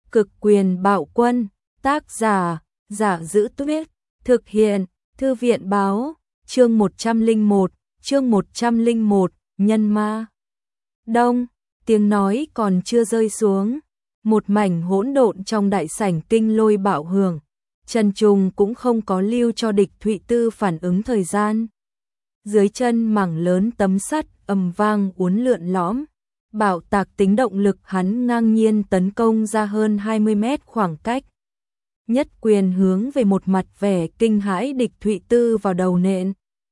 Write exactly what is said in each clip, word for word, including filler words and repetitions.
Cực quyền bạo quân, tác giả, Giả Dữ Tuyết, thực hiện, Thư viện báo, chương một trăm lẻ một, chương một trăm lẻ một, nhân ma. Đông, tiếng nói còn chưa rơi xuống, một mảnh hỗn độn trong đại sảnh kinh lôi bạo hưởng, Trần Trùng cũng không có lưu cho địch Thụy Tư phản ứng thời gian. Dưới chân mảng lớn tấm sắt ầm vang uốn lượn lõm, bạo tạc tính động lực hắn ngang nhiên tấn công ra hơn hai mươi mét khoảng cách. Nhất quyền hướng về một mặt vẻ kinh hãi địch Thụy Tư vào đầu nện.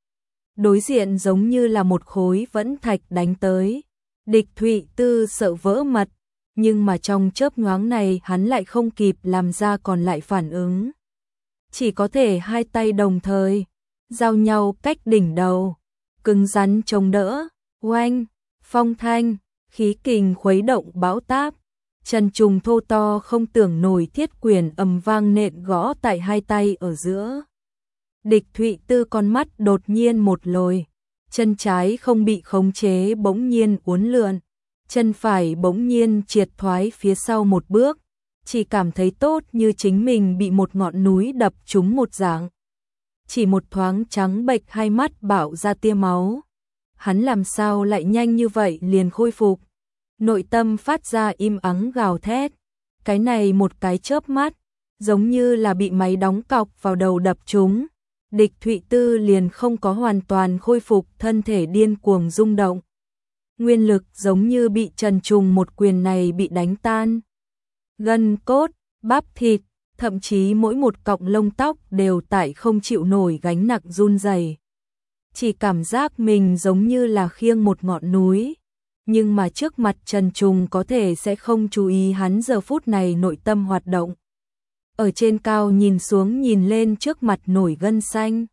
Đối diện giống như là một khối vẫn thạch đánh tới. Địch Thụy Tư sợ vỡ mật, nhưng mà trong chớp nhoáng này hắn lại không kịp làm ra còn lại phản ứng. Chỉ có thể hai tay đồng thời, giao nhau cách đỉnh đầu, cứng rắn chống đỡ, oanh, phong thanh, khí kình khuấy động bão táp. Trần Trùng thô to không tưởng nổi thiết quyền ầm vang nện gõ tại hai tay ở giữa. Địch Thụy Tư con mắt đột nhiên một lồi, chân trái không bị khống chế bỗng nhiên uốn lượn, chân phải bỗng nhiên triệt thoái phía sau một bước, chỉ cảm thấy tốt như chính mình bị một ngọn núi đập trúng một dạng. Chỉ một thoáng trắng bệch hai mắt bạo ra tia máu. Hắn làm sao lại nhanh như vậy liền khôi phục. Nội tâm phát ra im ắng gào thét. Cái này một cái chớp mắt, giống như là bị máy đóng cọc vào đầu đập trúng. Địch Thụy Tư liền không có hoàn toàn khôi phục, thân thể điên cuồng rung động. Nguyên lực giống như bị Trần Trùng một quyền này bị đánh tan. Gân cốt, bắp thịt, thậm chí mỗi một cọng lông tóc đều tại không chịu nổi gánh nặng run rẩy. Chỉ cảm giác mình giống như là khiêng một ngọn núi. Nhưng mà trước mặt Trần Trùng có thể sẽ không chú ý hắn giờ phút này nội tâm hoạt động. Ở trên cao nhìn xuống nhìn lên trước mặt nổi gân xanh.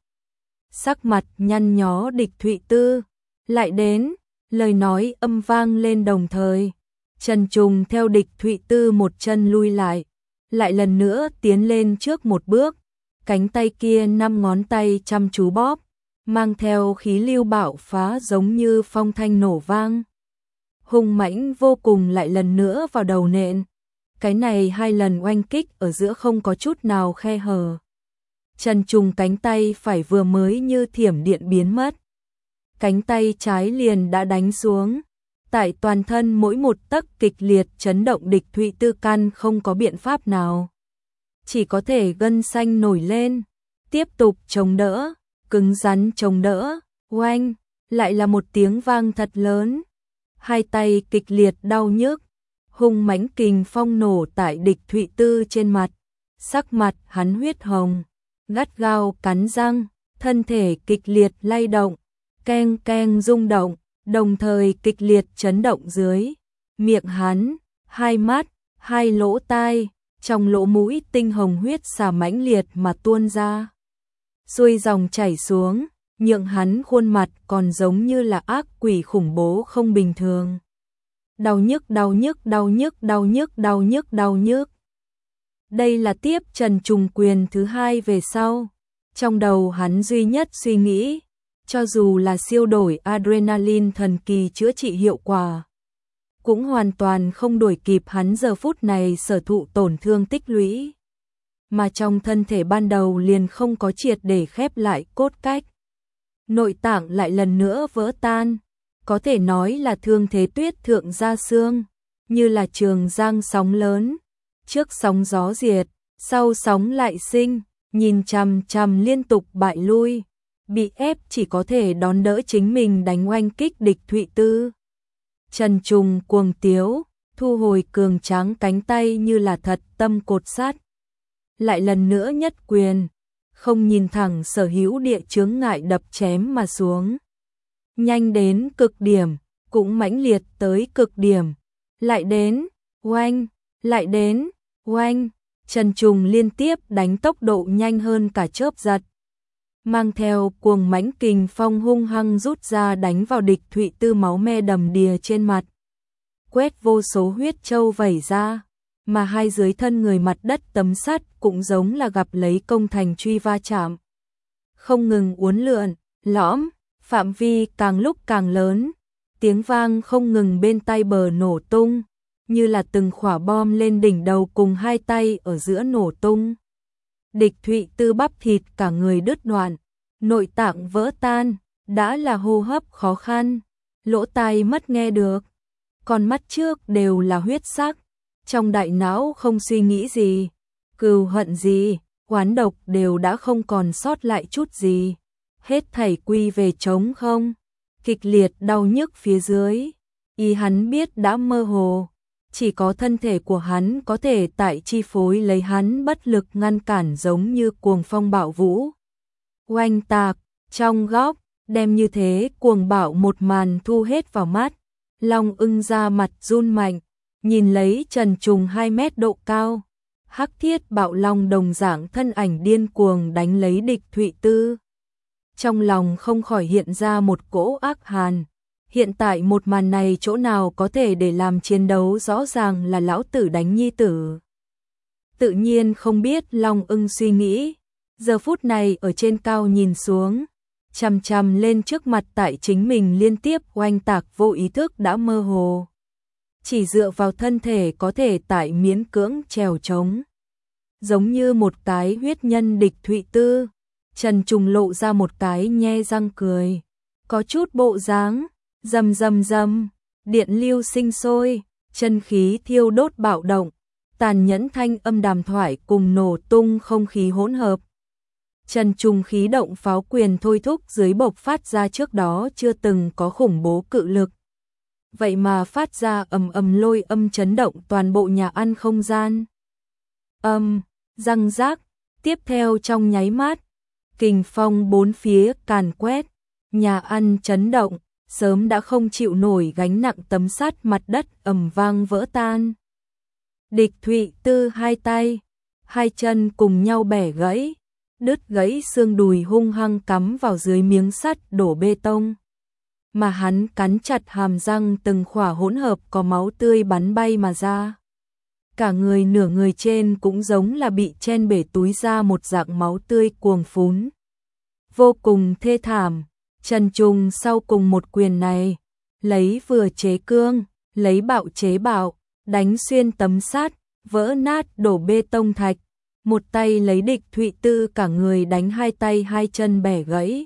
Sắc mặt nhăn nhó địch Thụy Tư. Lại đến, lời nói âm vang lên đồng thời. Trần Trùng theo địch Thụy Tư một chân lui lại. Lại lần nữa tiến lên trước một bước. Cánh tay kia năm ngón tay chăm chú bóp. Mang theo khí lưu bạo phá giống như phong thanh nổ vang. Hung mãnh vô cùng lại lần nữa vào đầu nện. Cái này hai lần oanh kích ở giữa không có chút nào khe hở. Trần Trùng cánh tay phải vừa mới như thiểm điện biến mất. Cánh tay trái liền đã đánh xuống. Tại toàn thân mỗi một tấc kịch liệt chấn động địch Thụy Tư căn không có biện pháp nào. Chỉ có thể gân xanh nổi lên. Tiếp tục chống đỡ. Cứng rắn chống đỡ. Oanh. Lại là một tiếng vang thật lớn. Hai tay kịch liệt đau nhức. Hung mãnh kình phong nổ tại địch Thụy Tư trên mặt. Sắc mặt hắn huyết hồng. Gắt gao cắn răng. Thân thể kịch liệt lay động. Keng keng rung động. Đồng thời kịch liệt chấn động dưới. Miệng hắn, hai mắt, hai lỗ tai. Trong lỗ mũi tinh hồng huyết xả mãnh liệt mà tuôn ra. Xuôi dòng chảy xuống. Nhượng hắn khuôn mặt còn giống như là ác quỷ khủng bố không bình thường. Đau nhức, đau nhức, đau nhức, đau nhức, đau nhức, đau nhức. Đây là tiếp Trần Trùng quyền thứ hai về sau. Trong đầu hắn duy nhất suy nghĩ, cho dù là siêu đổi adrenaline thần kỳ chữa trị hiệu quả, cũng hoàn toàn không đuổi kịp hắn giờ phút này sở thụ tổn thương tích lũy. Mà trong thân thể ban đầu liền không có triệt để khép lại cốt cách. Nội tạng lại lần nữa vỡ tan, có thể nói là thương thế tuyết thượng gia xương, như là trường giang sóng lớn, trước sóng gió diệt, sau sóng lại sinh, nhìn chằm chằm liên tục bại lui, bị ép chỉ có thể đón đỡ chính mình đánh oanh kích địch Thụy Tư. Trần Trùng cuồng tiếu, thu hồi cường tráng cánh tay như là thật tâm cột sắt. Lại lần nữa nhất quyền. Không nhìn thẳng sở hữu địa chướng ngại đập chém mà xuống. Nhanh đến cực điểm, cũng mãnh liệt tới cực điểm. Lại đến, oanh, lại đến, oanh. Trần Trùng liên tiếp đánh tốc độ nhanh hơn cả chớp giật. Mang theo cuồng mãnh kình phong hung hăng rút ra đánh vào địch Thụy Tư máu me đầm đìa trên mặt. Quét vô số huyết châu vẩy ra. Mà hai dưới thân người mặt đất tấm sắt cũng giống là gặp lấy công thành truy va chạm. Không ngừng uốn lượn, lõm, phạm vi càng lúc càng lớn, tiếng vang không ngừng bên tai bờ nổ tung, như là từng quả bom lên đỉnh đầu cùng hai tay ở giữa nổ tung. Địch Thụy Tư bắp thịt cả người đứt đoạn, nội tạng vỡ tan, đã là hô hấp khó khăn, lỗ tai mất nghe được, còn mắt trước đều là huyết sắc, trong đại não không suy nghĩ gì, cừu hận gì, oán độc đều đã không còn sót lại chút gì, hết thảy quy về trống không, kịch liệt đau nhức phía dưới, ý hắn biết đã mơ hồ, chỉ có thân thể của hắn có thể tại chi phối lấy hắn bất lực ngăn cản giống như cuồng phong bạo vũ. Oanh tạc, trong góc, đem như thế cuồng bạo một màn thu hết vào mắt, Long Ưng ra mặt run mạnh, nhìn lấy Trần Trùng hai mét độ cao, hắc thiết bạo long đồng dạng thân ảnh điên cuồng đánh lấy Địch Thụy Tư. Trong lòng không khỏi hiện ra một cỗ ác hàn, hiện tại một màn này chỗ nào có thể để làm chiến đấu rõ ràng là lão tử đánh nhi tử. Tự nhiên không biết Long Ưng suy nghĩ, giờ phút này ở trên cao nhìn xuống, chằm chằm lên trước mặt tại chính mình liên tiếp oanh tạc vô ý thức đã mơ hồ. Chỉ dựa vào thân thể có thể tại miễn cưỡng trèo trống. Giống như một cái huyết nhân Địch Thụy Tư, Trần Trùng lộ ra một cái nhe răng cười, có chút bộ dáng, rầm rầm rầm, điện lưu sinh sôi, chân khí thiêu đốt bạo động, tàn nhẫn thanh âm đàm thoại cùng nổ tung không khí hỗn hợp. Trần Trùng khí động pháo quyền thôi thúc dưới bộc phát ra trước đó chưa từng có khủng bố cự lực. Vậy mà phát ra ầm ầm lôi âm chấn động toàn bộ nhà ăn không gian. Âm, răng rác, tiếp theo trong nháy mắt, kình phong bốn phía càn quét, nhà ăn chấn động, sớm đã không chịu nổi gánh nặng tấm sắt mặt đất ầm vang vỡ tan. Địch Thụy Tư hai tay, hai chân cùng nhau bẻ gãy, đứt gãy xương đùi hung hăng cắm vào dưới miếng sắt đổ bê tông. Mà hắn cắn chặt hàm răng từng khỏa hỗn hợp có máu tươi bắn bay mà ra. Cả người nửa người trên cũng giống là bị chen bể túi ra một dạng máu tươi cuồng phún. Vô cùng thê thảm, Trần Trùng sau cùng một quyền này, lấy vừa chế cương, lấy bạo chế bạo, đánh xuyên tấm sắt, vỡ nát đổ bê tông thạch. Một tay lấy Địch Thụy Tư cả người đánh hai tay hai chân bẻ gãy.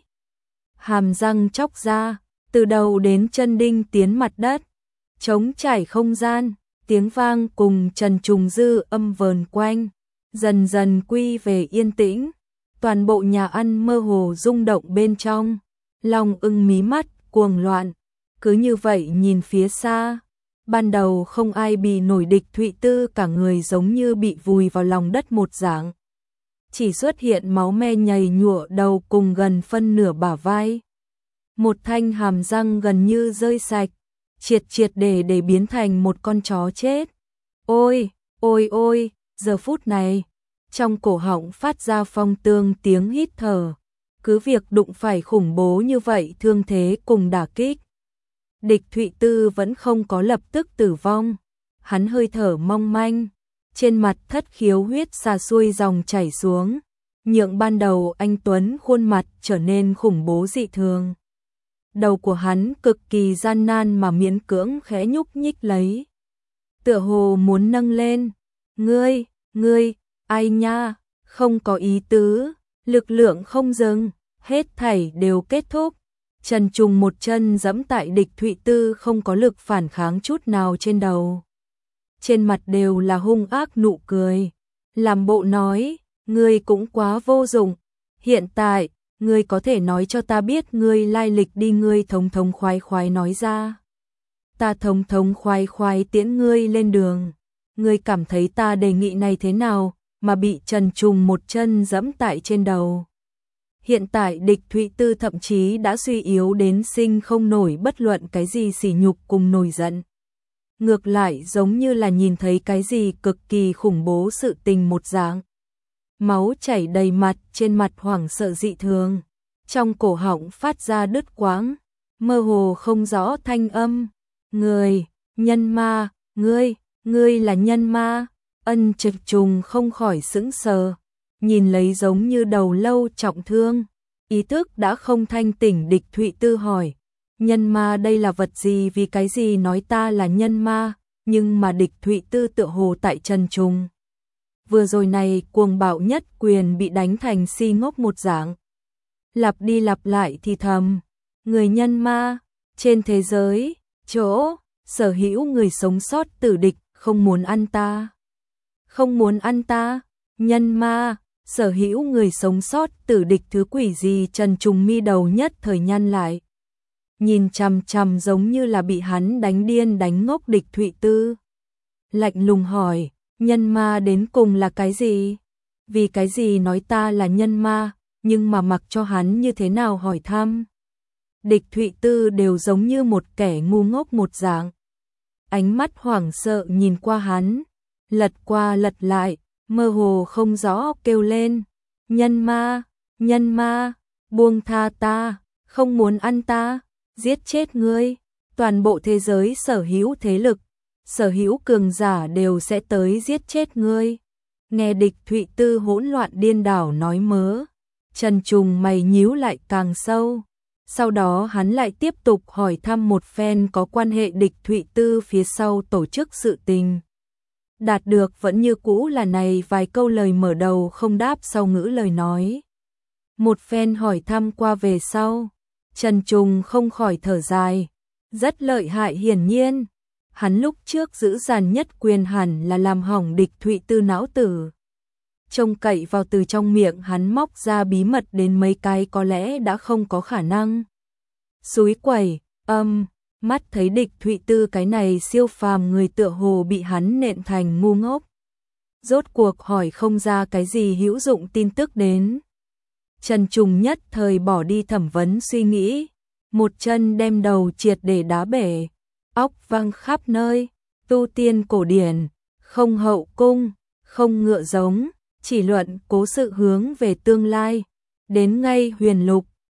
Hàm răng chóc ra, từ đầu đến chân đinh tiến mặt đất, trống trải không gian, tiếng vang cùng Trần Trùng dư âm vờn quanh, dần dần quy về yên tĩnh, toàn bộ nhà ăn mơ hồ rung động bên trong, Long Ưng mí mắt cuồng loạn, cứ như vậy nhìn phía xa, ban đầu không ai bị nổi Địch Thụy Tư cả người giống như bị vùi vào lòng đất một dạng, chỉ xuất hiện máu me nhầy nhụa đầu cùng gần phân nửa bả vai. Một thanh hàm răng gần như rơi sạch, triệt triệt để để biến thành một con chó chết. Ôi, ôi ôi, giờ phút này, trong cổ họng phát ra phong tương tiếng hít thở, cứ việc đụng phải khủng bố như vậy thương thế cùng đả kích. Địch Thụy Tư vẫn không có lập tức tử vong, hắn hơi thở mong manh, trên mặt thất khiếu huyết xà xuôi dòng chảy xuống, nhượng ban đầu anh Tuấn khuôn mặt trở nên khủng bố dị thường. Đầu của hắn cực kỳ gian nan mà miễn cưỡng khẽ nhúc nhích lấy. Tựa hồ muốn nâng lên. Ngươi, ngươi, ai nha, không có ý tứ, lực lượng không dừng, hết thảy đều kết thúc. Trần Trùng một chân giẫm tại Địch Thụy Tư không có lực phản kháng chút nào trên đầu. Trên mặt đều là hung ác nụ cười. Làm bộ nói, ngươi cũng quá vô dụng. Hiện tại, ngươi có thể nói cho ta biết ngươi lai lịch đi, ngươi thống thống khoái khoái nói ra. Ta thống thống khoái khoái tiễn ngươi lên đường. Ngươi cảm thấy ta đề nghị này thế nào mà bị Trần Trùng một chân giẫm tại trên đầu. Hiện tại Địch Thụy Tư thậm chí đã suy yếu đến sinh không nổi bất luận cái gì sỉ nhục cùng nổi giận. Ngược lại giống như là nhìn thấy cái gì cực kỳ khủng bố sự tình một dạng. Máu chảy đầy mặt, trên mặt hoảng sợ dị thường, trong cổ họng phát ra đứt quãng, mơ hồ không rõ thanh âm. Người, nhân ma, ngươi, ngươi là nhân ma. Ân Trực Trùng không khỏi sững sờ, nhìn lấy giống như đầu lâu trọng thương, ý thức đã không thanh tỉnh Địch Thụy Tư hỏi, nhân ma đây là vật gì, vì cái gì nói ta là nhân ma, nhưng mà địch Thụy Tư tựa hồ tại Trần Trùng. Vừa rồi này cuồng bạo nhất quyền bị đánh thành si ngốc một dạng. Lặp đi lặp lại thì thầm, người nhân ma, trên thế giới, chỗ, sở hữu người sống sót tử địch, không muốn ăn ta. Không muốn ăn ta, nhân ma, sở hữu người sống sót tử địch thứ quỷ gì. Trần Trùng mi đầu nhất thời nhăn lại. Nhìn chằm chằm giống như là bị hắn đánh điên đánh ngốc địch Thụy Tư. Lạnh lùng hỏi, nhân ma đến cùng là cái gì? Vì cái gì nói ta là nhân ma, nhưng mà mặc cho hắn như thế nào hỏi thăm. Địch Thụy Tư đều giống như một kẻ ngu ngốc một dạng. Ánh mắt hoảng sợ nhìn qua hắn, lật qua lật lại, mơ hồ không rõ kêu lên. Nhân ma, nhân ma, buông tha ta, không muốn ăn ta, giết chết ngươi. Toàn bộ thế giới sở hữu thế lực, sở hữu cường giả đều sẽ tới giết chết ngươi. Nghe địch Thụy Tư hỗn loạn điên đảo nói mớ, Trần Trùng mày nhíu lại càng sâu. Sau đó hắn lại tiếp tục hỏi thăm một phen có quan hệ địch Thụy Tư phía sau tổ chức sự tình. Đạt được vẫn như cũ là này vài câu lời mở đầu không đáp sau ngữ lời nói. Một phen hỏi thăm qua về sau, Trần Trùng không khỏi thở dài. Rất lợi hại hiển nhiên. Hắn lúc trước giữ dàn nhất quyền hẳn là làm hỏng địch Thụy Tư não tử. Trông cậy vào từ trong miệng hắn móc ra bí mật đến mấy cái có lẽ đã không có khả năng. Xúi quẩy, âm, mắt thấy địch Thụy Tư cái này siêu phàm người tựa hồ bị hắn nện thành ngu ngốc. Rốt cuộc hỏi không ra cái gì hữu dụng tin tức đến. Trần Trùng nhất thời bỏ đi thẩm vấn suy nghĩ. Một chân đem đầu triệt để đá bể. Óc văng khắp nơi, tu tiên cổ điển, không hậu cung, không ngựa giống, chỉ luận cố sự hướng về tương lai. Đến ngay huyền lục,